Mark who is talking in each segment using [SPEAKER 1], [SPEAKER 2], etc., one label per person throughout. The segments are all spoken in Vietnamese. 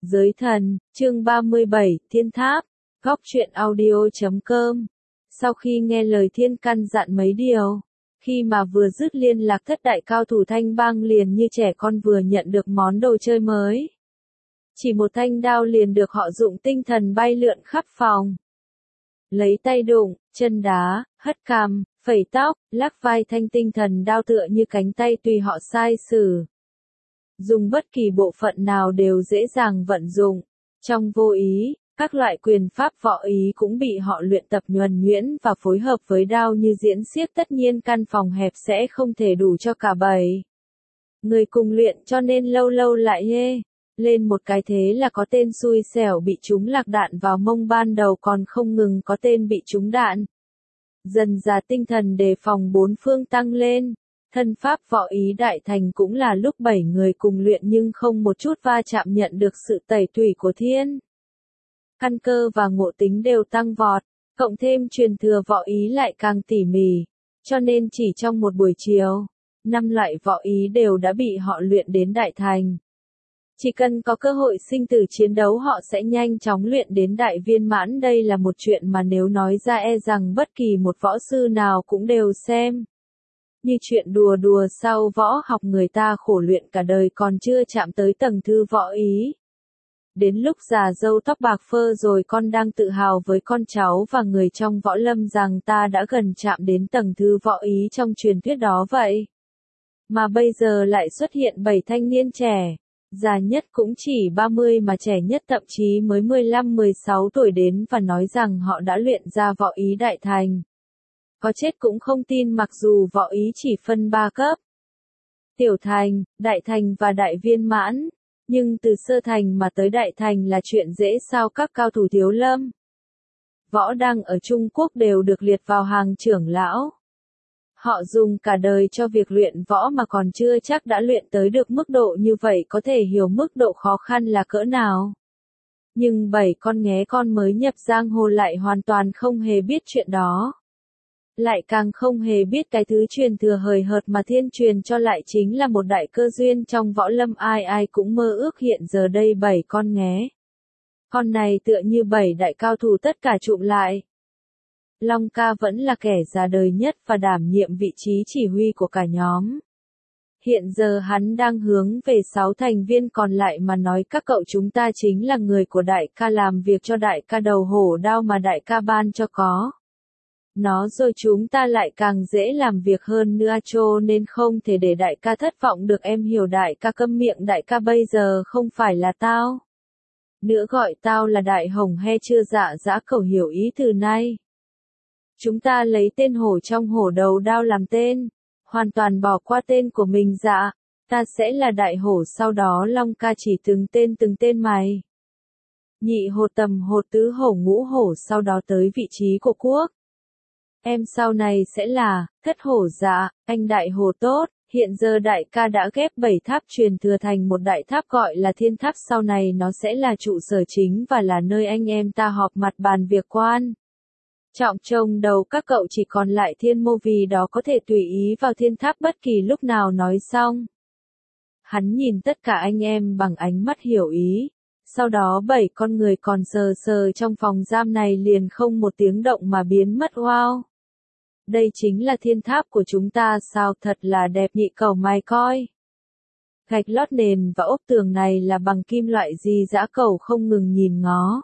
[SPEAKER 1] Giới thần, chương 37, Thiên Tháp, góc truyện audio.com. Sau khi nghe lời thiên căn dặn mấy điều, khi mà vừa dứt liên lạc thất đại cao thủ Thanh Bang liền như trẻ con vừa nhận được món đồ chơi mới. Chỉ một thanh đao liền được họ dụng tinh thần bay lượn khắp phòng. Lấy tay đụng, chân đá, hất cằm, phẩy tóc, lắc vai thanh tinh thần đao tựa như cánh tay tùy họ sai sử. Dùng bất kỳ bộ phận nào đều dễ dàng vận dụng. Trong vô ý, các loại quyền pháp võ ý cũng bị họ luyện tập nhuần nhuyễn và phối hợp với đao như diễn xiếc, tất nhiên căn phòng hẹp sẽ không thể đủ cho cả 7 người cùng luyện, cho nên lâu lâu lại lên một cái thế là có tên xui xẻo bị trúng lạc đạn vào mông, ban đầu còn không ngừng có tên bị trúng đạn. Dần dà tinh thần đề phòng bốn phương tăng lên. Thân pháp võ ý đại thành cũng là lúc 7 người cùng luyện nhưng không một chút va chạm, nhận được sự tẩy tủy của thiên căn cơ và ngộ tính đều tăng vọt, cộng thêm truyền thừa võ ý lại càng tỉ mỉ, cho nên chỉ trong một buổi chiều, 5 loại võ ý đều đã bị họ luyện đến đại thành. Chỉ cần có cơ hội sinh tử chiến đấu họ sẽ nhanh chóng luyện đến đại viên mãn. Đây là một chuyện mà nếu nói ra e rằng bất kỳ một võ sư nào cũng đều xem như chuyện đùa đùa. Sau võ học người ta khổ luyện cả đời còn chưa chạm tới tầng thứ võ ý. Đến lúc già râu tóc bạc phơ rồi con đang tự hào với con cháu và người trong võ lâm rằng ta đã gần chạm đến tầng thứ võ ý trong truyền thuyết đó vậy. Mà bây giờ lại xuất hiện 7 thanh niên trẻ, già nhất cũng chỉ 30 mà trẻ nhất thậm chí mới 15-16 tuổi đến và nói rằng họ đã luyện ra võ ý đại thành. Có chết cũng không tin, mặc dù võ ý chỉ phân 3 cấp. Tiểu thành, đại thành và đại viên mãn. Nhưng từ sơ thành mà tới đại thành là chuyện dễ sao? Các cao thủ thiếu lâm võ đang ở Trung Quốc đều được liệt vào hàng trưởng lão. Họ dùng cả đời cho việc luyện võ mà còn chưa chắc đã luyện tới được mức độ như vậy, có thể hiểu mức độ khó khăn là cỡ nào. Nhưng 7 con nghé con mới nhập giang hồ lại hoàn toàn không hề biết chuyện đó. Lại càng không hề biết cái thứ truyền thừa hời hợt mà thiên truyền cho lại chính là một đại cơ duyên trong võ lâm, ai ai cũng mơ ước. Hiện giờ đây 7 con nghé con này tựa như 7 đại cao thủ tất cả trụm lại. Long ca vẫn là kẻ già đời nhất và đảm nhiệm vị trí chỉ huy của cả nhóm. Hiện giờ hắn đang hướng về 6 thành viên còn lại mà nói các cậu chúng ta chính là người của đại ca, làm việc cho đại ca, đầu hổ đao mà đại ca ban cho có nó rồi chúng ta lại càng dễ làm việc hơn nữa, cho nên không thể để đại ca thất vọng được. Em hiểu đại ca. Câm miệng đại ca, bây giờ không phải là tao nữa, gọi tao là Đại Hồng he chưa? Dạ dã cậu hiểu ý từ nay. Chúng ta lấy tên hổ trong hổ đầu đao làm tên, hoàn toàn bỏ qua tên của mình. Dạ, ta sẽ là đại hổ. Sau đó Long ca chỉ từng tên mày. Nhị hổ, tầm hổ, tứ hổ, ngũ hổ, sau đó tới vị trí của quốc. Em sau này sẽ là thất hổ. Dạ, anh đại hổ tốt. Hiện giờ đại ca đã ghép 7 tháp truyền thừa thành một đại tháp gọi là Thiên Tháp, sau này nó sẽ là trụ sở chính và là nơi anh em ta họp mặt bàn việc quan trọng. Trông đầu các cậu chỉ còn lại Thiên Mô, vì đó có thể tùy ý vào Thiên Tháp bất kỳ lúc nào. Nói xong, hắn nhìn tất cả anh em bằng ánh mắt hiểu ý. Sau đó 7 con người còn sờ trong phòng giam này liền không một tiếng động mà biến mất. Wow! Đây chính là Thiên Tháp của chúng ta sao? Thật là đẹp nhị cậu mày coi. Gạch lót nền và ốp tường này là bằng kim loại gì? Dã cậu không ngừng nhìn ngó,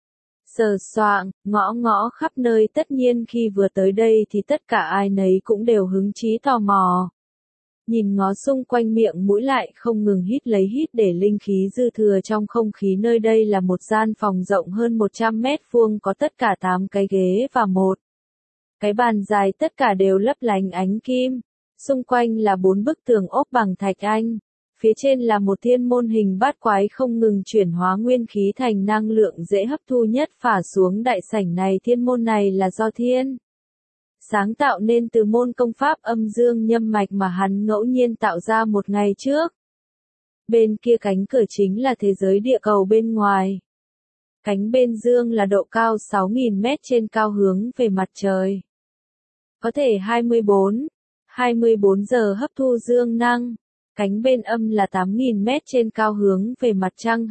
[SPEAKER 1] sờ soạng, ngõ khắp nơi. Tất nhiên khi vừa tới đây thì tất cả ai nấy cũng đều hứng chí tò mò. Nhìn ngó xung quanh, miệng mũi lại không ngừng hít để linh khí dư thừa trong không khí. Nơi đây là một gian phòng rộng hơn 100 mét vuông, có tất cả 8 cái ghế và một cái bàn dài, tất cả đều lấp lánh ánh kim. Xung quanh là 4 bức tường ốp bằng thạch anh. Phía trên là một thiên môn hình bát quái không ngừng chuyển hóa nguyên khí thành năng lượng dễ hấp thu nhất phả xuống đại sảnh này. Thiên môn này là do thiên sáng tạo nên từ môn công pháp âm dương nhâm mạch mà hắn ngẫu nhiên tạo ra một ngày trước. Bên kia cánh cửa chính là thế giới địa cầu bên ngoài. Cánh bên dương là độ cao 6.000 mét trên cao hướng về mặt trời. Có thể 24 giờ hấp thu dương năng. Cánh bên âm là 8.000 mét trên cao hướng về mặt trăng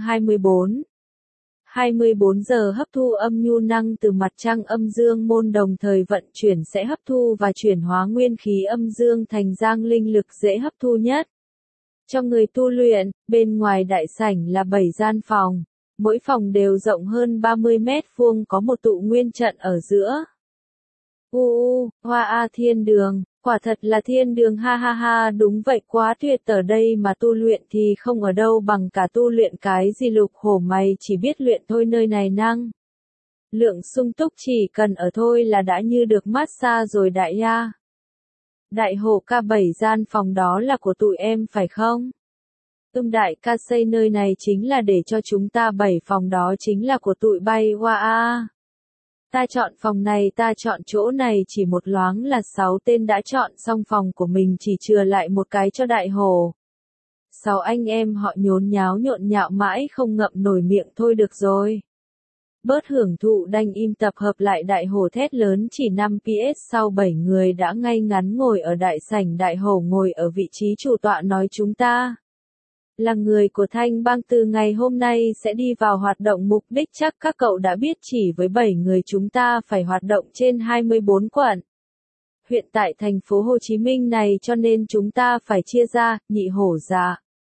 [SPEAKER 1] 24 giờ hấp thu âm nhu năng từ mặt trăng âm dương môn đồng thời vận chuyển sẽ hấp thu và chuyển hóa nguyên khí âm dương thành giang linh lực dễ hấp thu nhất. Cho người tu luyện, bên ngoài đại sảnh là 7 gian phòng, mỗi phòng đều rộng hơn 30 mét vuông có một tụ nguyên trận ở giữa. Hoa a thiên đường, quả thật là thiên đường ha ha ha đúng vậy quá tuyệt ở đây mà tu luyện thì không ở đâu bằng cả tu luyện cái gì Lục Hổ mày chỉ biết luyện thôi nơi này năng. Lượng sung túc chỉ cần ở thôi là đã như được massage rồi đại ya. Đại Hổ ca 7 gian phòng đó là của tụi em phải không? Đại ca xây nơi này chính là để cho chúng ta 7 phòng đó chính là của tụi bay hoa a. Ta chọn phòng này ta chọn chỗ này chỉ một loáng là 6 tên đã chọn xong phòng của mình chỉ chừa lại một cái cho Đại Hổ. 6 anh em họ nhốn nhạo mãi không ngậm nổi miệng thôi được rồi. Bớt hưởng thụ đành im tập hợp lại Đại Hổ thét lớn chỉ 5 PS sau 7 người đã ngay ngắn ngồi ở đại sảnh Đại Hổ ngồi ở vị trí chủ tọa nói chúng ta. Là người của Thanh Bang từ ngày hôm nay sẽ đi vào hoạt động mục đích chắc các cậu đã biết chỉ với 7 người chúng ta phải hoạt động trên 24 quận. Huyện tại thành phố Hồ Chí Minh này cho nên chúng ta phải chia ra, Nhị Hổ dạ.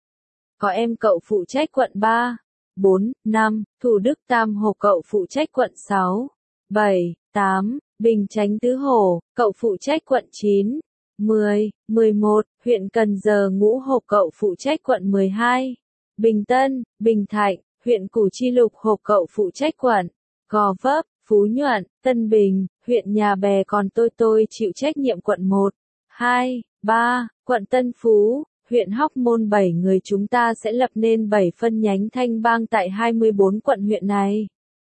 [SPEAKER 1] Có em cậu phụ trách quận 3, 4, 5, Thủ Đức Tam Hổ cậu phụ trách quận 6, 7, 8, Bình Chánh Tứ Hổ, cậu phụ trách quận 9. 10, 11, huyện Cần Giờ Ngũ Hộp cậu phụ trách quận 12, Bình Tân, Bình Thạnh, huyện Củ Chi Lục Hộp cậu phụ trách quận Gò Vấp, Phú Nhuận, Tân Bình, huyện Nhà Bè còn tôi chịu trách nhiệm quận 1, 2, 3, quận Tân Phú, huyện Hóc Môn 7 người chúng ta sẽ lập nên 7 phân nhánh Thanh Bang tại 24 quận huyện này.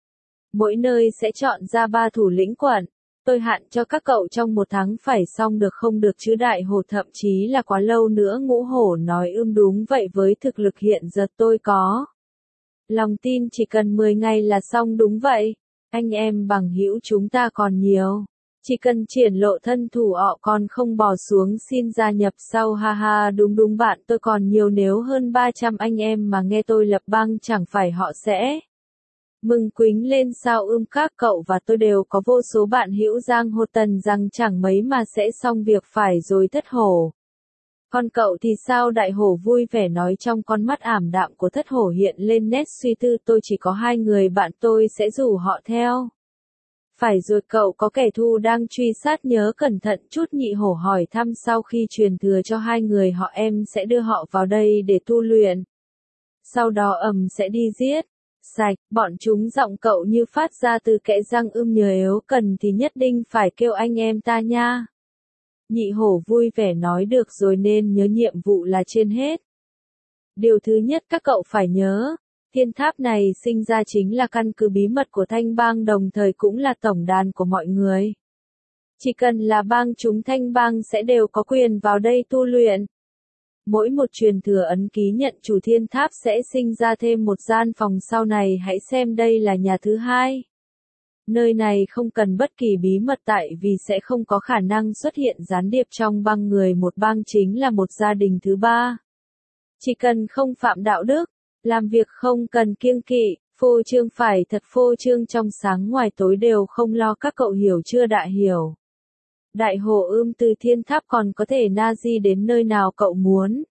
[SPEAKER 1] Mỗi nơi sẽ chọn ra 3 thủ lĩnh quận. Tôi hạn cho các cậu trong 1 tháng phải xong được không được chứ Đại Hổ thậm chí là quá lâu nữa Ngũ Hổ nói đúng vậy với thực lực hiện giờ tôi có. Lòng tin chỉ cần 10 ngày là xong đúng vậy. Anh em bằng hữu chúng ta còn nhiều. Chỉ cần triển lộ thân thủ họ còn không bỏ xuống xin gia nhập sau ha ha đúng bạn tôi còn nhiều nếu hơn 300 anh em mà nghe tôi lập bang chẳng phải họ sẽ. Mừng quính lên sao các cậu và tôi đều có vô số bạn hữu giang hồ tần rằng chẳng mấy mà sẽ xong việc phải rồi Thất Hổ. Còn cậu thì sao Đại Hổ vui vẻ nói trong con mắt ảm đạm của Thất Hổ hiện lên nét suy tư tôi chỉ có 2 người bạn tôi sẽ rủ họ theo. Phải rồi cậu có kẻ thù đang truy sát nhớ cẩn thận chút Nhị Hổ hỏi thăm sau khi truyền thừa cho 2 người họ em sẽ đưa họ vào đây để tu luyện. Sau đó sẽ đi giết. Sạch, bọn chúng giọng cậu như phát ra từ kẽ răng nhờ nếu cần thì nhất định phải kêu anh em ta nha. Nhị Hổ vui vẻ nói được rồi nên nhớ nhiệm vụ là trên hết. Điều thứ nhất các cậu phải nhớ, thiên tháp này sinh ra chính là căn cứ bí mật của Thanh Bang đồng thời cũng là tổng đàn của mọi người. Chỉ cần là bang chúng Thanh Bang sẽ đều có quyền vào đây tu luyện. Mỗi một truyền thừa ấn ký nhận chủ thiên tháp sẽ sinh ra thêm một gian phòng sau này hãy xem đây là nhà thứ 2. Nơi này không cần bất kỳ bí mật tại vì sẽ không có khả năng xuất hiện gián điệp trong bang người một bang chính là một gia đình thứ 3. Chỉ cần không phạm đạo đức, làm việc không cần kiêng kỵ, phô trương phải thật phô trương trong sáng ngoài tối đều không lo các cậu hiểu chưa Đại hiểu. Đại Hổ từ thiên tháp còn có thể Nazi đến nơi nào cậu muốn.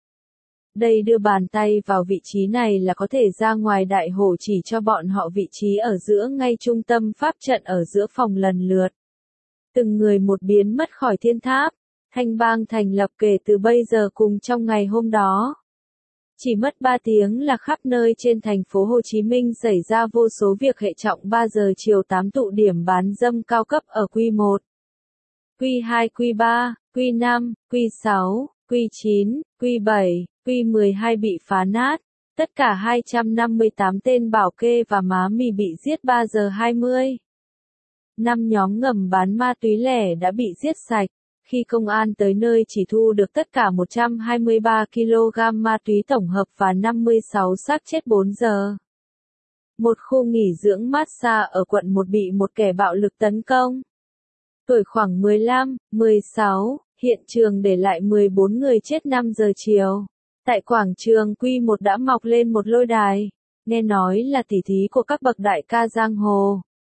[SPEAKER 1] Đây đưa bàn tay vào vị trí này là có thể ra ngoài Đại Hổ chỉ cho bọn họ vị trí ở giữa ngay trung tâm pháp trận ở giữa phòng lần lượt. Từng người một biến mất khỏi thiên tháp. Thanh Bang thành lập kể từ bây giờ cùng trong ngày hôm đó. Chỉ mất 3 tiếng là khắp nơi trên thành phố Hồ Chí Minh xảy ra vô số việc hệ trọng 3 giờ chiều 8 tụ điểm bán dâm cao cấp ở Q1. Q2, Q3, Q5, Q6, Q9, Q7, Q12 bị phá nát. Tất cả 258 tên bảo kê và má mì bị giết 3 giờ 20. 5 nhóm ngầm bán ma túy lẻ đã bị giết sạch. Khi công an tới nơi chỉ thu được tất cả 123 kg ma túy tổng hợp và 56 xác chết 4 giờ. Một khu nghỉ dưỡng massage ở quận 1 bị một kẻ bạo lực tấn công. Tuổi khoảng 15, 16, hiện trường để lại 14 người chết 5 giờ chiều. Tại quảng trường Q1 đã mọc lên một lôi đài, nghe nói là tỉ thí của các bậc đại ca giang hồ.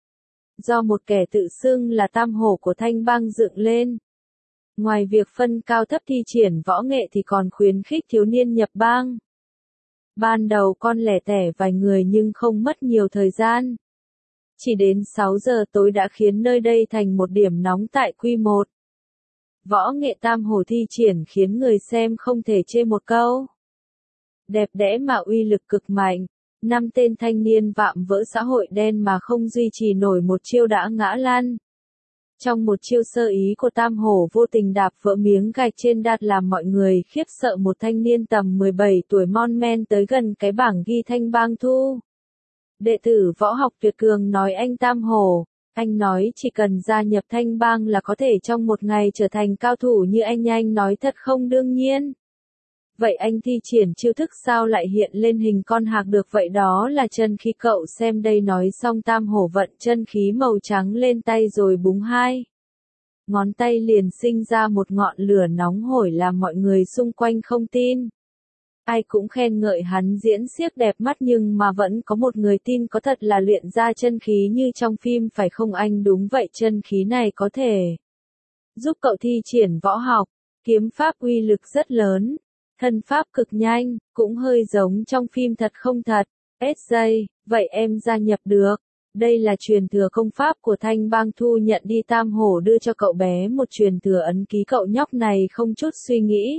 [SPEAKER 1] Do một kẻ tự xưng là tam hổ của Thanh Bang dựng lên. Ngoài việc phân cao thấp thi triển võ nghệ thì còn khuyến khích thiếu niên nhập bang. Ban đầu con lẻ tẻ vài người nhưng không mất nhiều thời gian. Chỉ đến 6 giờ tối đã khiến nơi đây thành một điểm nóng tại Q1. Võ nghệ tam hổ thi triển khiến người xem không thể chê một câu. Đẹp đẽ mà uy lực cực mạnh. 5 tên thanh niên vạm vỡ xã hội đen mà không duy trì nổi một chiêu đã ngã lăn. Trong một chiêu sơ ý của tam hổ vô tình đạp vỡ miếng gạch trên đạt làm mọi người khiếp sợ, một thanh niên tầm 17 tuổi mon men tới gần cái bảng ghi Thanh Bang thu. Đệ tử võ học tuyệt cường nói anh tam hổ, anh nói chỉ cần gia nhập Thanh Bang là có thể trong một ngày trở thành cao thủ như anh nói thật không? Đương nhiên. Vậy anh thi triển chiêu thức sao lại hiện lên hình con hạc được? Vậy đó là chân khí, cậu xem đây. Nói xong tam hổ vận chân khí màu trắng lên tay rồi búng hai ngón tay liền sinh ra một ngọn lửa nóng hổi làm mọi người xung quanh không tin. Ai cũng khen ngợi hắn diễn xiếc đẹp mắt nhưng mà vẫn có một người tin có thật là luyện ra chân khí như trong phim phải không anh? Đúng vậy, chân khí này có thể giúp cậu thi triển võ học, kiếm pháp uy lực rất lớn. Thân pháp cực nhanh, cũng hơi giống trong phim thật không thật? SJ, vậy em gia nhập được. Đây là truyền thừa công pháp của Thanh Bang thu nhận đi. Tam hổ đưa cho cậu bé một truyền thừa ấn ký, cậu nhóc này không chút suy nghĩ.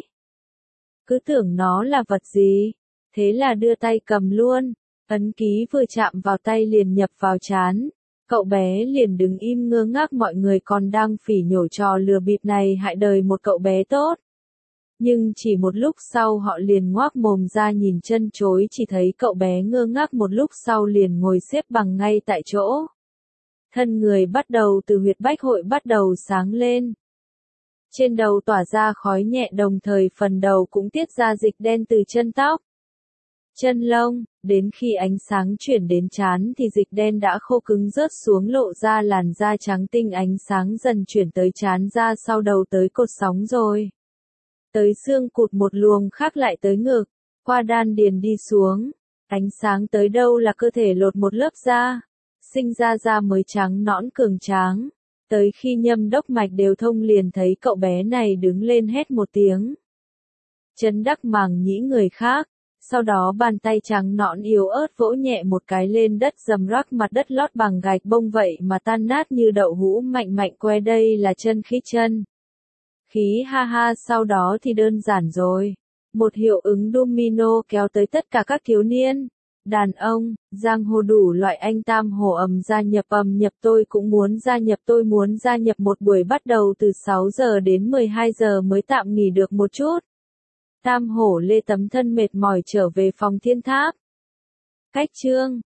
[SPEAKER 1] Cứ tưởng nó là vật gì, thế là đưa tay cầm luôn. Ấn ký vừa chạm vào tay liền nhập vào trán. Cậu bé liền đứng im ngơ ngác, mọi người còn đang phỉ nhổ trò lừa bịp này hại đời một cậu bé tốt. Nhưng chỉ một lúc sau họ liền ngoác mồm ra nhìn chân chối, chỉ thấy cậu bé ngơ ngác một lúc sau liền ngồi xếp bằng ngay tại chỗ. Thân người bắt đầu từ huyệt bách hội bắt đầu sáng lên. Trên đầu tỏa ra khói nhẹ, đồng thời phần đầu cũng tiết ra dịch đen từ chân tóc, chân lông, đến khi ánh sáng chuyển đến trán thì dịch đen đã khô cứng rớt xuống, lộ ra làn da trắng tinh. Ánh sáng dần chuyển tới trán, ra sau đầu tới cột sống rồi. Tới xương cụt, một luồng khác lại tới ngực, qua đan điền đi xuống. Ánh sáng tới đâu là cơ thể lột một lớp da, sinh ra da mới trắng nõn cường tráng. Tới khi nhâm đốc mạch đều thông liền thấy cậu bé này đứng lên hét một tiếng. Chấn đắc màng nhĩ người khác. Sau đó bàn tay trắng nõn yếu ớt vỗ nhẹ một cái lên đất, rầm rắc, mặt đất lót bằng gạch bông vậy mà tan nát như đậu hũ, mạnh mạnh que. Đây là chân khí, chân khí ha ha. Sau đó thì đơn giản rồi. Một hiệu ứng domino kéo tới tất cả các thiếu niên, đàn ông, giang hồ đủ loại. Anh tam hổ gia nhập, nhập tôi cũng muốn gia nhập, tôi muốn gia nhập. Một buổi bắt đầu từ 6 giờ đến 12 giờ mới tạm nghỉ được một chút. Tam hổ lê tấm thân mệt mỏi trở về phòng thiên tháp. Cách chương